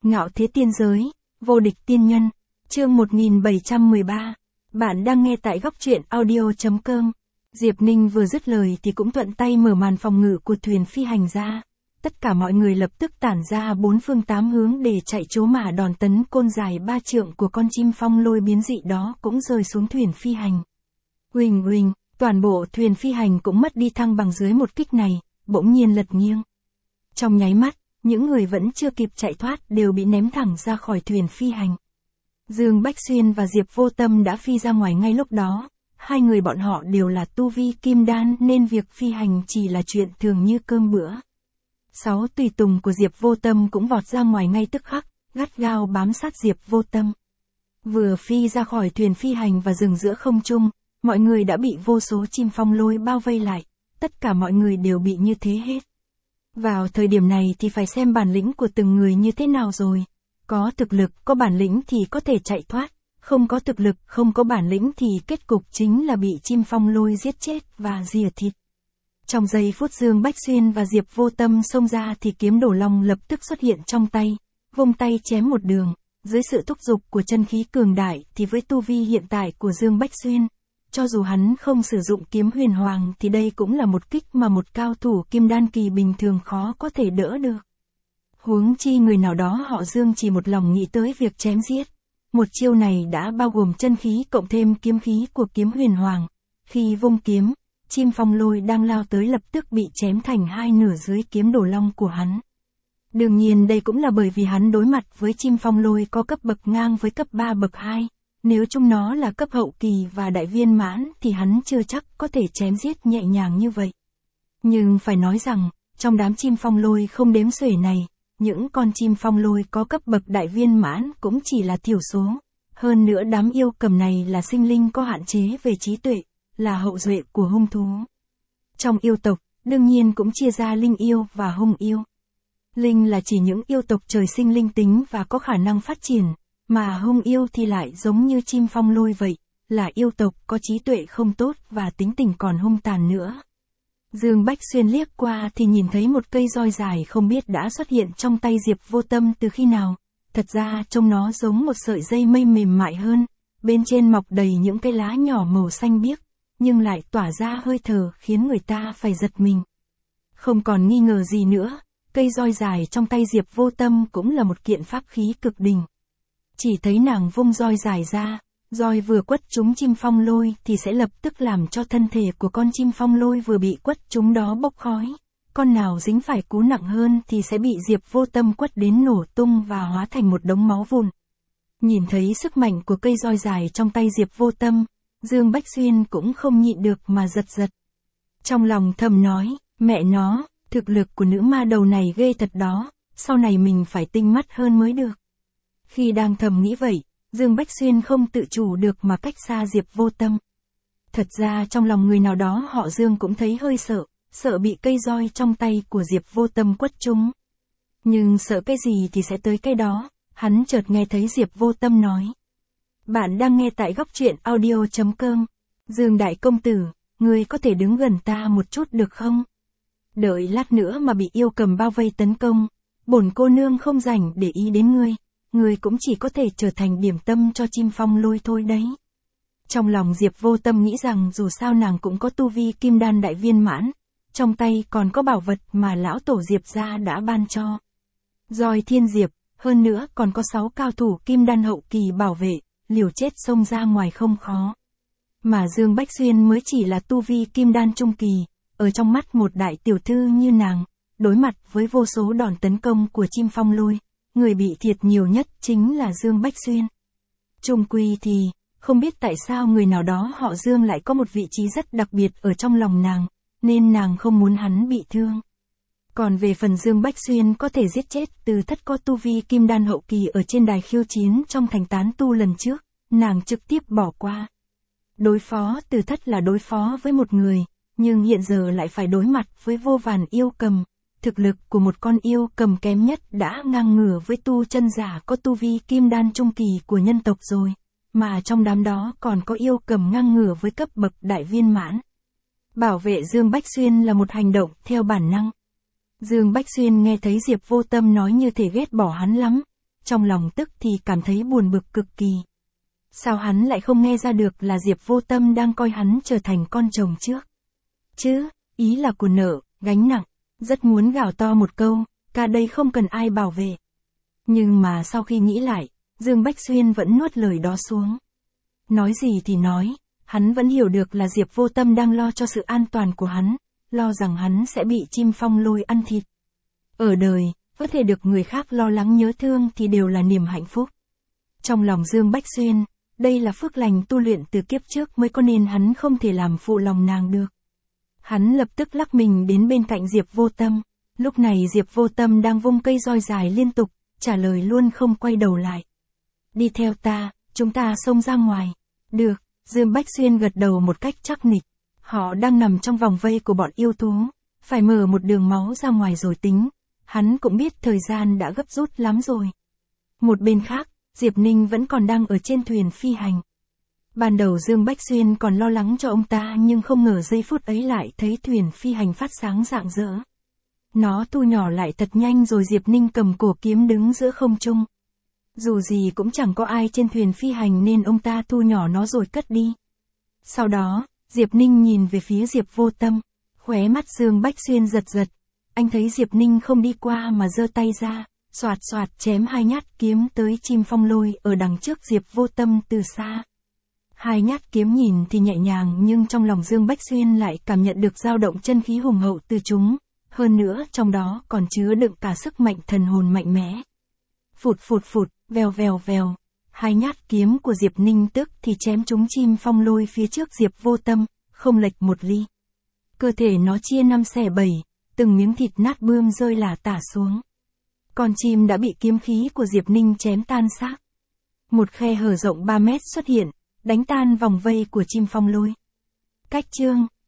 Ngạo thế tiên giới, vô địch tiên nhân, chương 1713. Bạn đang nghe tại góc truyện audio.com. Diệp Ninh vừa dứt lời thì cũng thuận tay mở màn phòng ngự của thuyền phi hành ra. Tất cả mọi người lập tức tản ra bốn phương tám hướng để chạy trố, mà đòn tấn côn dài 3 trượng của con chim phong lôi biến dị đó cũng rơi xuống thuyền phi hành. Huỳnh huỳnh, toàn bộ thuyền phi hành cũng mất đi thăng bằng dưới một kích này, bỗng nhiên lật nghiêng. Trong nháy mắt, những người vẫn chưa kịp chạy thoát đều bị ném thẳng ra khỏi thuyền phi hành. Dương Bách Xuyên và Diệp Vô Tâm đã phi ra ngoài ngay lúc đó. Hai người bọn họ đều là tu vi kim đan nên việc phi hành chỉ là chuyện thường như cơm bữa. 6 tùy tùng của Diệp Vô Tâm cũng vọt ra ngoài ngay tức khắc, gắt gao bám sát Diệp Vô Tâm. Vừa phi ra khỏi thuyền phi hành và dừng giữa không trung, mọi người đã bị vô số chim phong lôi bao vây lại, tất cả mọi người đều bị như thế hết. Vào thời điểm này thì phải xem bản lĩnh của từng người như thế nào rồi. Có thực lực, có bản lĩnh thì có thể chạy thoát, không có thực lực, không có bản lĩnh thì kết cục chính là bị chim phong lôi giết chết và rỉa thịt. Trong giây phút Dương Bách Xuyên và Diệp Vô Tâm xông ra thì kiếm đổ long lập tức xuất hiện trong tay, vung tay chém một đường. Dưới sự thúc giục của chân khí cường đại thì với tu vi hiện tại của Dương Bách Xuyên, cho dù hắn không sử dụng kiếm huyền hoàng thì đây cũng là một kích mà một cao thủ kim đan kỳ bình thường khó có thể đỡ được. Huống chi người nào đó họ Dương chỉ một lòng nghĩ tới việc chém giết. Một chiêu này đã bao gồm chân khí cộng thêm kiếm khí của kiếm huyền hoàng. Khi vung kiếm, chim phong lôi đang lao tới lập tức bị chém thành hai nửa dưới kiếm đổ long của hắn. Đương nhiên đây cũng là bởi vì hắn đối mặt với chim phong lôi có cấp bậc ngang với cấp 3 bậc 2. Nếu chúng nó là cấp hậu kỳ và đại viên mãn thì hắn chưa chắc có thể chém giết nhẹ nhàng như vậy. Nhưng phải nói rằng, trong đám chim phong lôi không đếm xuể này, những con chim phong lôi có cấp bậc đại viên mãn cũng chỉ là thiểu số. Hơn nữa đám yêu cầm này là sinh linh có hạn chế về trí tuệ, là hậu duệ của hung thú. Trong yêu tộc, đương nhiên cũng chia ra linh yêu và hung yêu. Linh là chỉ những yêu tộc trời sinh linh tính và có khả năng phát triển, mà hung yêu thì lại giống như chim phong lôi vậy, là yêu tộc có trí tuệ không tốt và tính tình còn hung tàn nữa. Dương Bách Xuyên liếc qua thì nhìn thấy một cây roi dài không biết đã xuất hiện trong tay Diệp Vô Tâm từ khi nào. Thật ra trông nó giống một sợi dây mây mềm mại hơn, bên trên mọc đầy những cái lá nhỏ màu xanh biếc, nhưng lại tỏa ra hơi thở khiến người ta phải giật mình. Không còn nghi ngờ gì nữa, cây roi dài trong tay Diệp Vô Tâm cũng là một kiện pháp khí cực đỉnh. Chỉ thấy nàng vung roi dài ra, roi vừa quất trúng chim phong lôi thì sẽ lập tức làm cho thân thể của con chim phong lôi vừa bị quất trúng đó bốc khói. Con nào dính phải cú nặng hơn thì sẽ bị Diệp Vô Tâm quất đến nổ tung và hóa thành một đống máu vụn. Nhìn thấy sức mạnh của cây roi dài trong tay Diệp Vô Tâm, Dương Bách Xuyên cũng không nhịn được mà giật giật. Trong lòng thầm nói, mẹ nó, thực lực của nữ ma đầu này ghê thật đó, sau này mình phải tinh mắt hơn mới được. Khi đang thầm nghĩ vậy, Dương Bách Xuyên không tự chủ được mà cách xa Diệp Vô Tâm. Thật ra trong lòng người nào đó họ Dương cũng thấy hơi sợ, sợ bị cây roi trong tay của Diệp Vô Tâm quất trúng. Nhưng sợ cái gì thì sẽ tới cái đó, hắn chợt nghe thấy Diệp Vô Tâm nói. Bạn đang nghe tại góc truyện audio.com. Dương đại công tử, ngươi có thể đứng gần ta một chút được không? Đợi lát nữa mà bị yêu cầm bao vây tấn công, bổn cô nương không rảnh để ý đến ngươi. Ngươi cũng chỉ có thể trở thành điểm tâm cho chim phong lôi thôi đấy. Trong lòng Diệp Vô Tâm nghĩ rằng dù sao nàng cũng có tu vi kim đan đại viên mãn, trong tay còn có bảo vật mà lão tổ Diệp gia đã ban cho. Roi thiên diệp, hơn nữa còn có 6 cao thủ kim đan hậu kỳ bảo vệ, liều chết xông ra ngoài không khó. Mà Dương Bách Xuyên mới chỉ là tu vi kim đan trung kỳ, ở trong mắt một đại tiểu thư như nàng, đối mặt với vô số đòn tấn công của chim phong lôi. Người bị thiệt nhiều nhất chính là Dương Bách Xuyên. Chung quy thì, không biết tại sao người nào đó họ Dương lại có một vị trí rất đặc biệt ở trong lòng nàng, nên nàng không muốn hắn bị thương. Còn về phần Dương Bách Xuyên có thể giết chết Từ Thất có tu vi kim đan hậu kỳ ở trên đài khiêu chiến trong thành tán tu lần trước, nàng trực tiếp bỏ qua. Đối phó Từ Thất là đối phó với một người, nhưng hiện giờ lại phải đối mặt với vô vàn yêu cầm. Thực lực của một con yêu cầm kém nhất đã ngang ngửa với tu chân giả có tu vi kim đan trung kỳ của nhân tộc rồi, mà trong đám đó còn có yêu cầm ngang ngửa với cấp bậc đại viên mãn. Bảo vệ Dương Bách Xuyên là một hành động theo bản năng. Dương Bách Xuyên nghe thấy Diệp Vô Tâm nói như thể ghét bỏ hắn lắm, trong lòng tức thì cảm thấy buồn bực cực kỳ. Sao hắn lại không nghe ra được là Diệp Vô Tâm đang coi hắn trở thành con chồng trước? Chứ, ý là của nợ, gánh nặng, rất muốn gào to một câu, ca đây không cần ai bảo vệ. Nhưng mà sau khi nghĩ lại, Dương Bách Xuyên vẫn nuốt lời đó xuống. Nói gì thì nói, hắn vẫn hiểu được là Diệp Vô Tâm đang lo cho sự an toàn của hắn, lo rằng hắn sẽ bị chim phong lôi ăn thịt. Ở đời, có thể được người khác lo lắng nhớ thương thì đều là niềm hạnh phúc. Trong lòng Dương Bách Xuyên, đây là phước lành tu luyện từ kiếp trước mới có nên hắn không thể làm phụ lòng nàng được. Hắn lập tức lắc mình đến bên cạnh Diệp Vô Tâm. Lúc này Diệp Vô Tâm đang vung cây roi dài liên tục, trả lời luôn không quay đầu lại. Đi theo ta, chúng ta xông ra ngoài. Được, Dương Bách Xuyên gật đầu một cách chắc nịch. Họ đang nằm trong vòng vây của bọn yêu thú, phải mở một đường máu ra ngoài rồi tính. Hắn cũng biết thời gian đã gấp rút lắm rồi. Một bên khác, Diệp Ninh vẫn còn đang ở trên thuyền phi hành. Ban đầu Dương Bách Xuyên còn lo lắng cho ông ta nhưng không ngờ giây phút ấy lại thấy thuyền phi hành phát sáng rạng rỡ. Nó thu nhỏ lại thật nhanh rồi Diệp Ninh cầm cổ kiếm đứng giữa không trung. Dù gì cũng chẳng có ai trên thuyền phi hành nên ông ta thu nhỏ nó rồi cất đi. Sau đó, Diệp Ninh nhìn về phía Diệp Vô Tâm, khóe mắt Dương Bách Xuyên giật giật. Anh thấy Diệp Ninh không đi qua mà giơ tay ra, xoạt xoạt chém 2 nhát kiếm tới chim phong lôi ở đằng trước Diệp Vô Tâm từ xa. 2 nhát kiếm nhìn thì nhẹ nhàng nhưng trong lòng Dương Bách Xuyên lại cảm nhận được dao động chân khí hùng hậu từ chúng, hơn nữa trong đó còn chứa đựng cả sức mạnh thần hồn mạnh mẽ. Phụt phụt phụt, vèo vèo vèo, 2 nhát kiếm của Diệp Ninh tức thì chém trúng chim phong lôi phía trước Diệp Vô Tâm, không lệch một ly. Cơ thể nó chia 5 xẻ 7, từng miếng thịt nát bươm rơi lả tả xuống. Con chim đã bị kiếm khí của Diệp Ninh chém tan xác. Một khe hở rộng 3 mét xuất hiện, đánh tan vòng vây của chim phong lôi. Cách chương